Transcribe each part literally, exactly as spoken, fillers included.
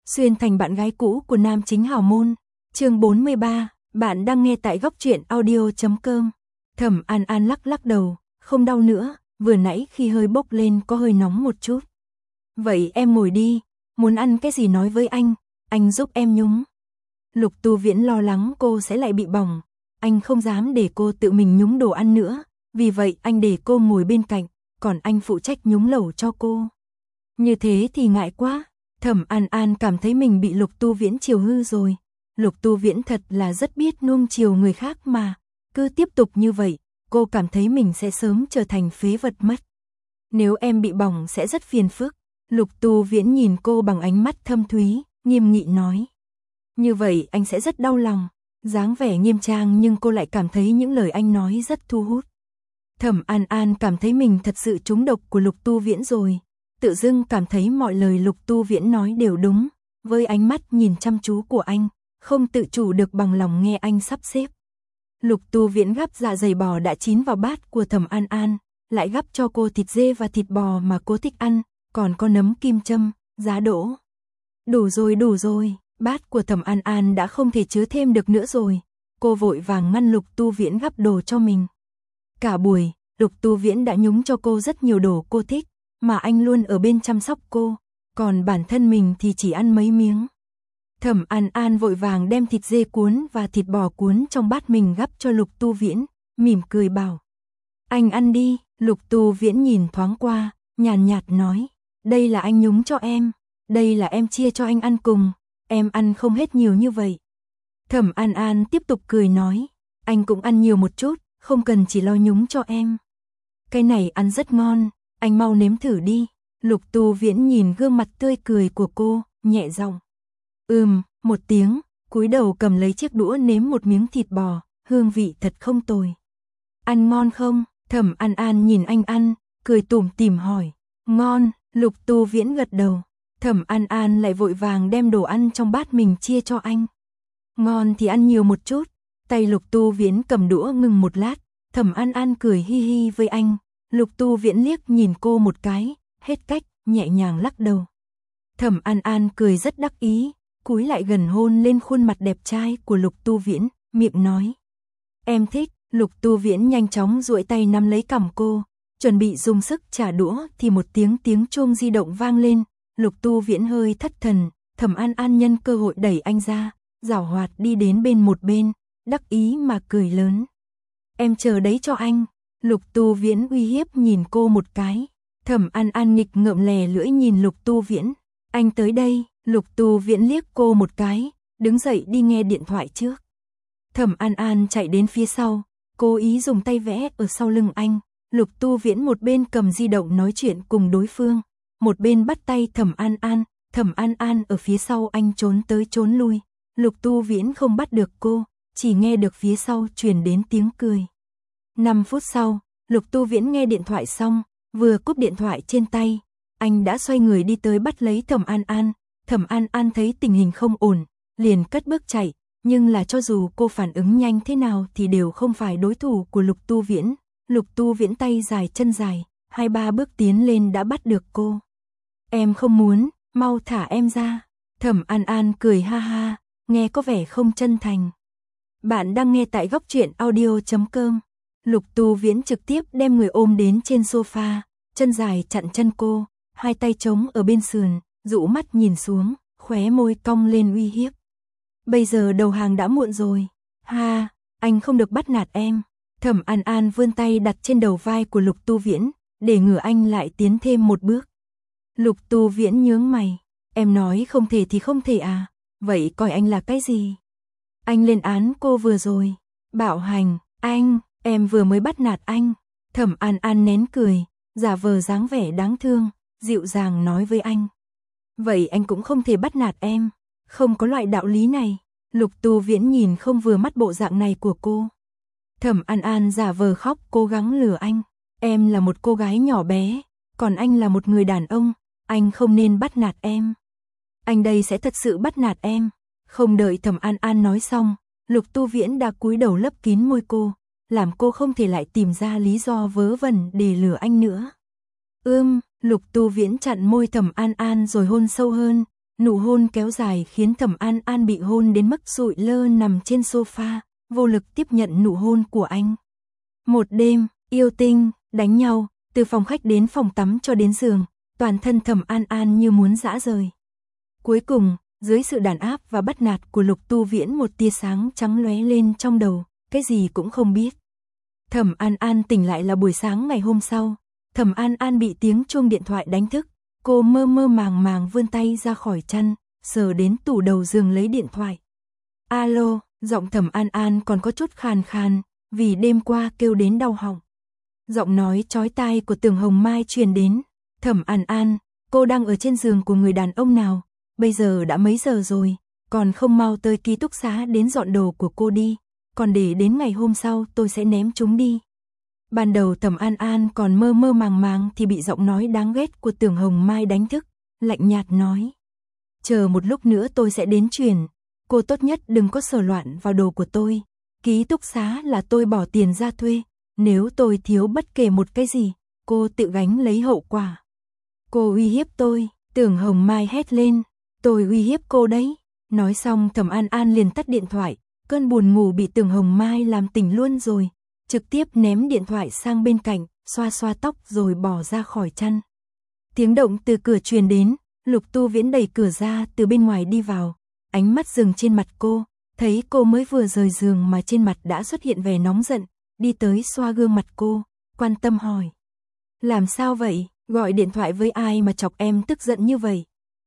xuyên thành bạn gái cũ của nam chính hào môn. Chương bốn mươi ba, bạn đang nghe tại góc truyện audio chấm com. Thẩm An An lắc lắc đầu, không đau nữa, vừa nãy khi hơi bốc lên có hơi nóng một chút. Vậy em ngồi đi, muốn ăn cái gì nói với anh, anh giúp em nhúng. Lục Tu Viễn lo lắng cô sẽ lại bị bỏng, anh không dám để cô tự mình nhúng đồ ăn nữa, vì vậy anh để cô ngồi bên cạnh, còn anh phụ trách nhúng lẩu cho cô. Như thế thì ngại quá, Thẩm An An cảm thấy mình bị Lục Tu Viễn chiều hư rồi. Lục Tu Viễn thật là rất biết nuông chiều người khác mà, cứ tiếp tục như vậy, cô cảm thấy mình sẽ sớm trở thành phế vật mất. Nếu em bị bỏng sẽ rất phiền phức. Lục Tu Viễn nhìn cô bằng ánh mắt thâm thúy, nghiêm nghị nói. Như vậy anh sẽ rất đau lòng. Dáng vẻ nghiêm trang nhưng cô lại cảm thấy những lời anh nói rất thu hút. Thẩm An An cảm thấy mình thật sự trúng độc của Lục Tu Viễn rồi. Tự dưng cảm thấy mọi lời Lục Tu Viễn nói đều đúng. Với ánh mắt nhìn chăm chú của anh, không tự chủ được bằng lòng nghe anh sắp xếp. Lục Tu Viễn gắp dạ dày bò đã chín vào bát của Thẩm An An, lại gắp cho cô thịt dê và thịt bò mà cô thích ăn, còn có nấm kim châm, giá đỗ. Đủ rồi đủ rồi, bát của Thẩm An An đã không thể chứa thêm được nữa rồi. Cô vội vàng ngăn Lục Tu Viễn gắp đồ cho mình. Cả buổi, Lục Tu Viễn đã nhúng cho cô rất nhiều đồ cô thích, mà anh luôn ở bên chăm sóc cô, còn bản thân mình thì chỉ ăn mấy miếng. Thẩm An An vội vàng đem thịt dê cuốn và thịt bò cuốn trong bát mình gắp cho Lục Tu Viễn, mỉm cười bảo. Anh ăn đi. Lục Tu Viễn nhìn thoáng qua, nhàn nhạt nói. Đây là anh nhúng cho em, đây là em chia cho anh ăn cùng, em ăn không hết nhiều như vậy. Thẩm An An tiếp tục cười nói. Anh cũng ăn nhiều một chút, không cần chỉ lo nhúng cho em. Cái này ăn rất ngon, anh mau nếm thử đi. Lục Tu Viễn nhìn gương mặt tươi cười của cô, nhẹ giọng. Ừm, một tiếng, cúi đầu cầm lấy chiếc đũa nếm một miếng thịt bò, hương vị thật không tồi. Ăn ngon không? Thẩm An An nhìn anh ăn, cười tủm tỉm hỏi. Ngon. Lục Tu Viễn gật đầu. Thẩm An An lại vội vàng đem đồ ăn trong bát mình chia cho anh. Ngon thì ăn nhiều một chút. Tay Lục Tu Viễn cầm đũa ngừng một lát, Thẩm An An cười hi hi với anh. Lục Tu Viễn liếc nhìn cô một cái, hết cách, nhẹ nhàng lắc đầu. Thẩm An An cười rất đắc ý, cúi lại gần hôn lên khuôn mặt đẹp trai của Lục Tu Viễn, miệng nói. Em thích. Lục Tu Viễn nhanh chóng duỗi tay nắm lấy cằm cô, chuẩn bị dùng sức trả đũa thì một tiếng tiếng chuông di động vang lên. Lục Tu Viễn hơi thất thần, Thẩm An An nhân cơ hội đẩy anh ra, giảo hoạt đi đến bên một bên, đắc ý mà cười lớn. Em chờ đấy cho anh. Lục Tu Viễn uy hiếp nhìn cô một cái. Thẩm An An nghịch ngợm lè lưỡi nhìn Lục Tu Viễn. Anh tới đây. Lục Tu Viễn liếc cô một cái, đứng dậy đi nghe điện thoại trước. Thẩm An An chạy đến phía sau, cố ý dùng tay vẽ ở sau lưng anh. Lục Tu Viễn một bên cầm di động nói chuyện cùng đối phương, một bên bắt tay Thẩm An An. Thẩm An An ở phía sau anh trốn tới trốn lui. Lục Tu Viễn không bắt được cô, chỉ nghe được phía sau truyền đến tiếng cười. năm phút sau, Lục Tu Viễn nghe điện thoại xong, vừa cúp điện thoại trên tay, anh đã xoay người đi tới bắt lấy Thẩm An An. Thẩm An An thấy tình hình không ổn, liền cất bước chạy, nhưng là cho dù cô phản ứng nhanh thế nào thì đều không phải đối thủ của Lục Tu Viễn. Lục Tu Viễn tay dài chân dài, hai ba bước tiến lên đã bắt được cô. Em không muốn, mau thả em ra. Thẩm An An cười ha ha, nghe có vẻ không chân thành. Bạn đang nghe tại góc truyện audio chấm com. Lục Tu Viễn trực tiếp đem người ôm đến trên sofa, chân dài chặn chân cô, hai tay trống ở bên sườn, dụ mắt nhìn xuống, khóe môi cong lên uy hiếp. Bây giờ đầu hàng đã muộn rồi. Ha, anh không được bắt nạt em. Thẩm An An vươn tay đặt trên đầu vai của Lục Tu Viễn, để ngừa anh lại tiến thêm một bước. Lục Tu Viễn nhướng mày. Em nói không thể thì không thể à? Vậy coi anh là cái gì? Anh lên án cô vừa rồi. Bạo hành, anh, em vừa mới bắt nạt anh. Thẩm An An nén cười, giả vờ dáng vẻ đáng thương, dịu dàng nói với anh. Vậy anh cũng không thể bắt nạt em. Không có loại đạo lý này. Lục Tu Viễn nhìn không vừa mắt bộ dạng này của cô. Thẩm An An giả vờ khóc cố gắng lừa anh. Em là một cô gái nhỏ bé, còn anh là một người đàn ông, anh không nên bắt nạt em. Anh đây sẽ thật sự bắt nạt em. Không đợi Thẩm An An nói xong, Lục Tu Viễn đã cúi đầu lấp kín môi cô, làm cô không thể lại tìm ra lý do vớ vẩn để lừa anh nữa. Ưm, Lục Tu Viễn chặn môi Thẩm An An rồi hôn sâu hơn, Nụ hôn kéo dài khiến Thẩm An An bị hôn đến mức sụi lơ nằm trên sofa, vô lực tiếp nhận nụ hôn của anh. Một đêm, yêu tinh, đánh nhau, từ phòng khách đến phòng tắm cho đến giường, toàn thân Thẩm An An như muốn rã rời. Cuối cùng, dưới sự đàn áp và bắt nạt của Lục Tu Viễn, một tia sáng trắng lóe lên trong đầu, cái gì cũng không biết. Thẩm An An tỉnh lại là buổi sáng ngày hôm sau. Thẩm An An bị tiếng chuông điện thoại đánh thức, cô mơ mơ màng màng vươn tay ra khỏi chăn, sờ đến tủ đầu giường lấy điện thoại. Alo, giọng Thẩm An An còn có chút khàn khàn, vì đêm qua kêu đến đau họng. Giọng nói chói tai của Tưởng Hồng Mai truyền đến. Thẩm An An, cô đang ở trên giường của người đàn ông nào? Bây giờ đã mấy giờ rồi, còn không mau tới ký túc xá đến dọn đồ của cô đi, còn để đến ngày hôm sau tôi sẽ ném chúng đi. Ban đầu Thẩm An An còn mơ mơ màng màng thì bị giọng nói đáng ghét của Tưởng Hồng Mai đánh thức, lạnh nhạt nói. Chờ một lúc nữa tôi sẽ đến truyền, cô tốt nhất đừng có sờ loạn vào đồ của tôi. Ký túc xá là tôi bỏ tiền ra thuê, nếu tôi thiếu bất kể một cái gì, cô tự gánh lấy hậu quả. Cô uy hiếp tôi, Tưởng Hồng Mai hét lên, tôi uy hiếp cô đấy. Nói xong Thẩm An An liền tắt điện thoại, cơn buồn ngủ bị Tưởng Hồng Mai làm tỉnh luôn rồi, trực tiếp ném điện thoại sang bên cạnh, xoa xoa tóc rồi bỏ ra khỏi chăn. Tiếng động từ cửa truyền đến, Lục Tu Viễn đẩy cửa ra từ bên ngoài đi vào, ánh mắt dừng trên mặt cô, thấy cô mới vừa rời giường mà trên mặt đã xuất hiện vẻ nóng giận, đi tới xoa gương mặt cô, quan tâm hỏi. Làm sao vậy, gọi điện thoại với ai mà chọc em tức giận như vậy?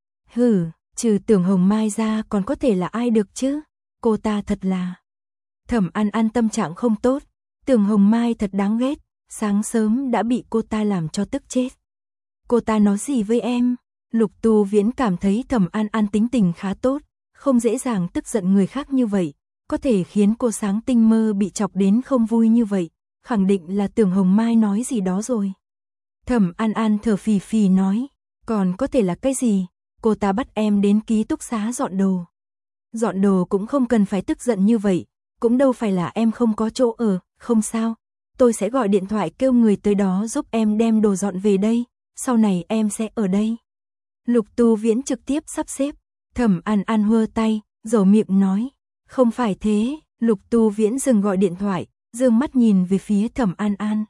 Hừ, trừ Tưởng Hồng Mai ra còn có thể là ai được chứ, cô ta thật là... Thẩm An An tâm trạng không tốt, Tưởng Hồng Mai thật đáng ghét, sáng sớm đã bị cô ta làm cho tức chết. Cô ta nói gì với em? Lục Tu Viễn cảm thấy Thẩm An An tính tình khá tốt, không dễ dàng tức giận người khác như vậy, có thể khiến cô sáng tinh mơ bị chọc đến không vui như vậy, khẳng định là Tưởng Hồng Mai nói gì đó rồi. Thẩm An An thở phì phì nói, còn có thể là cái gì? Cô ta bắt em đến ký túc xá dọn đồ. Dọn đồ cũng không cần phải tức giận như vậy, cũng đâu phải là em không có chỗ ở, không sao. Tôi sẽ gọi điện thoại kêu người tới đó giúp em đem đồ dọn về đây, sau này em sẽ ở đây. Lục Tu Viễn trực tiếp sắp xếp, Thẩm An An hơ tay, dầu miệng nói, không phải thế. Lục Tu Viễn dừng gọi điện thoại, dương mắt nhìn về phía Thẩm An An.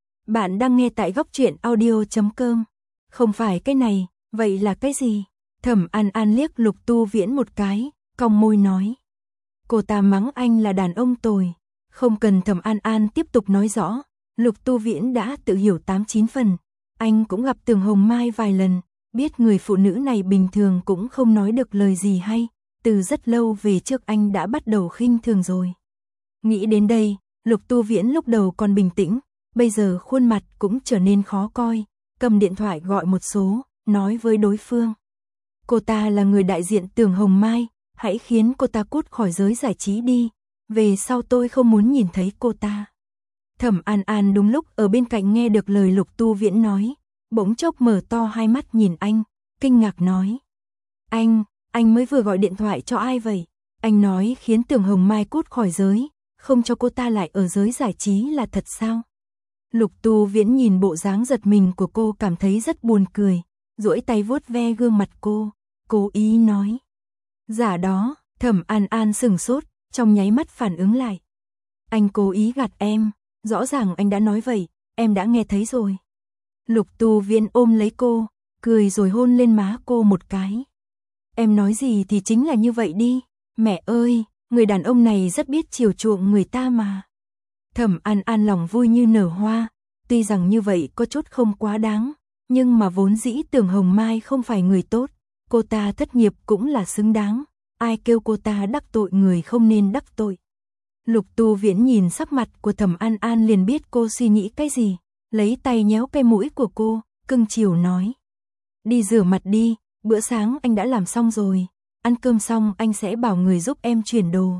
Bạn đang nghe tại góc truyện audio chấm com. Không phải cái này, vậy là cái gì? Thẩm An An liếc Lục Tu Viễn một cái, cong môi nói. Cô ta mắng anh là đàn ông tồi. Không cần Thẩm An An tiếp tục nói rõ, Lục Tu Viễn đã tự hiểu tám chín phần. Anh cũng gặp Tưởng Hồng Mai vài lần, biết người phụ nữ này bình thường cũng không nói được lời gì hay, từ rất lâu về trước anh đã bắt đầu khinh thường rồi. Nghĩ đến đây, Lục Tu Viễn lúc đầu còn bình tĩnh, bây giờ khuôn mặt cũng trở nên khó coi, cầm điện thoại gọi một số, nói với đối phương. Cô ta là người đại diện Tưởng Hồng Mai, hãy khiến cô ta cút khỏi giới giải trí đi, về sau tôi không muốn nhìn thấy cô ta. Thẩm An An đúng lúc ở bên cạnh nghe được lời Lục Tu Viễn nói, bỗng chốc mở to hai mắt nhìn anh, kinh ngạc nói. Anh, anh mới vừa gọi điện thoại cho ai vậy? Anh nói khiến Tưởng Hồng Mai cút khỏi giới, không cho cô ta lại ở giới giải trí là thật sao? Lục Tu Viễn nhìn bộ dáng giật mình của cô cảm thấy rất buồn cười, duỗi tay vuốt ve gương mặt cô, cố ý nói. Giả đó, Thẩm An An sừng sốt, trong nháy mắt phản ứng lại. Anh cố ý gạt em, rõ ràng anh đã nói vậy, em đã nghe thấy rồi. Lục Tu Viễn ôm lấy cô, cười rồi hôn lên má cô một cái. Em nói gì thì chính là như vậy đi, mẹ ơi, người đàn ông này rất biết chiều chuộng người ta mà. Thẩm An An lòng vui như nở hoa, tuy rằng như vậy có chút không quá đáng, nhưng mà vốn dĩ Tưởng Hồng Mai không phải người tốt, cô ta thất nghiệp cũng là xứng đáng, ai kêu cô ta đắc tội người không nên đắc tội. Lục Tu Viễn nhìn sắc mặt của Thẩm An An liền biết cô suy nghĩ cái gì, lấy tay nhéo cái mũi của cô, cưng chiều nói. Đi rửa mặt đi, bữa sáng anh đã làm xong rồi, ăn cơm xong anh sẽ bảo người giúp em chuyển đồ.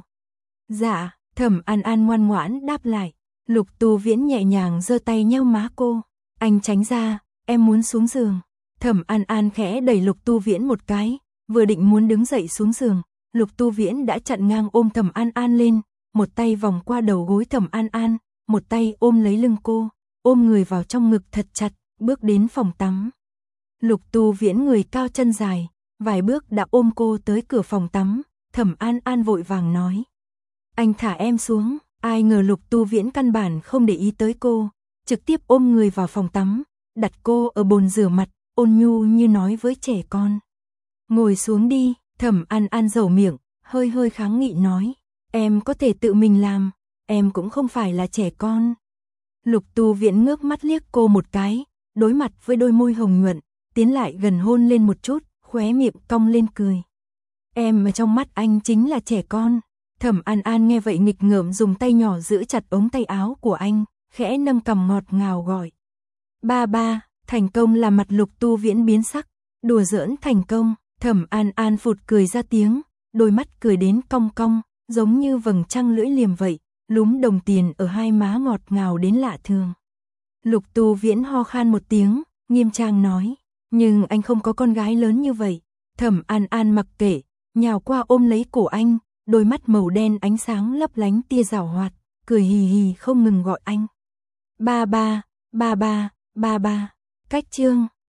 Dạ, Thẩm An An ngoan ngoãn đáp lại. Lục Tu Viễn nhẹ nhàng giơ tay nhéo má cô, anh tránh ra, em muốn xuống giường. Thẩm An An khẽ đẩy Lục Tu Viễn một cái, vừa định muốn đứng dậy xuống giường, Lục Tu Viễn đã chặn ngang ôm Thẩm An An lên, một tay vòng qua đầu gối Thẩm An An, một tay ôm lấy lưng cô, ôm người vào trong ngực thật chặt, bước đến phòng tắm. Lục Tu Viễn người cao chân dài, vài bước đã ôm cô tới cửa phòng tắm. Thẩm An An vội vàng nói: anh thả em xuống. Ai ngờ Lục Tu Viễn căn bản không để ý tới cô, trực tiếp ôm người vào phòng tắm, đặt cô ở bồn rửa mặt, ôn nhu như nói với trẻ con: ngồi xuống đi. Thẩm An An dầu miệng, hơi hơi kháng nghị nói: em có thể tự mình làm, em cũng không phải là trẻ con. Lục Tu Viễn ngước mắt liếc cô một cái, đối mặt với đôi môi hồng nhuận, tiến lại gần hôn lên một chút, khóe miệng cong lên cười. Em ở trong mắt anh chính là trẻ con. Thẩm An An nghe vậy nghịch ngợm dùng tay nhỏ giữ chặt ống tay áo của anh, khẽ nâng cằm ngọt ngào gọi: ba ba. Thành công làm mặt Lục Tu Viễn biến sắc. Đùa giỡn thành công. Thẩm An An phụt cười ra tiếng, đôi mắt cười đến cong cong, giống như vầng trăng lưỡi liềm vậy, lúm đồng tiền ở hai má ngọt ngào đến lạ thường. Lục Tu Viễn ho khan một tiếng, nghiêm trang nói: nhưng anh không có con gái lớn như vậy. Thẩm An An mặc kệ, nhào qua ôm lấy cổ anh, đôi mắt màu đen ánh sáng lấp lánh tia giảo hoạt, cười hì hì không ngừng gọi anh: ba ba, ba ba, ba ba. Cách chương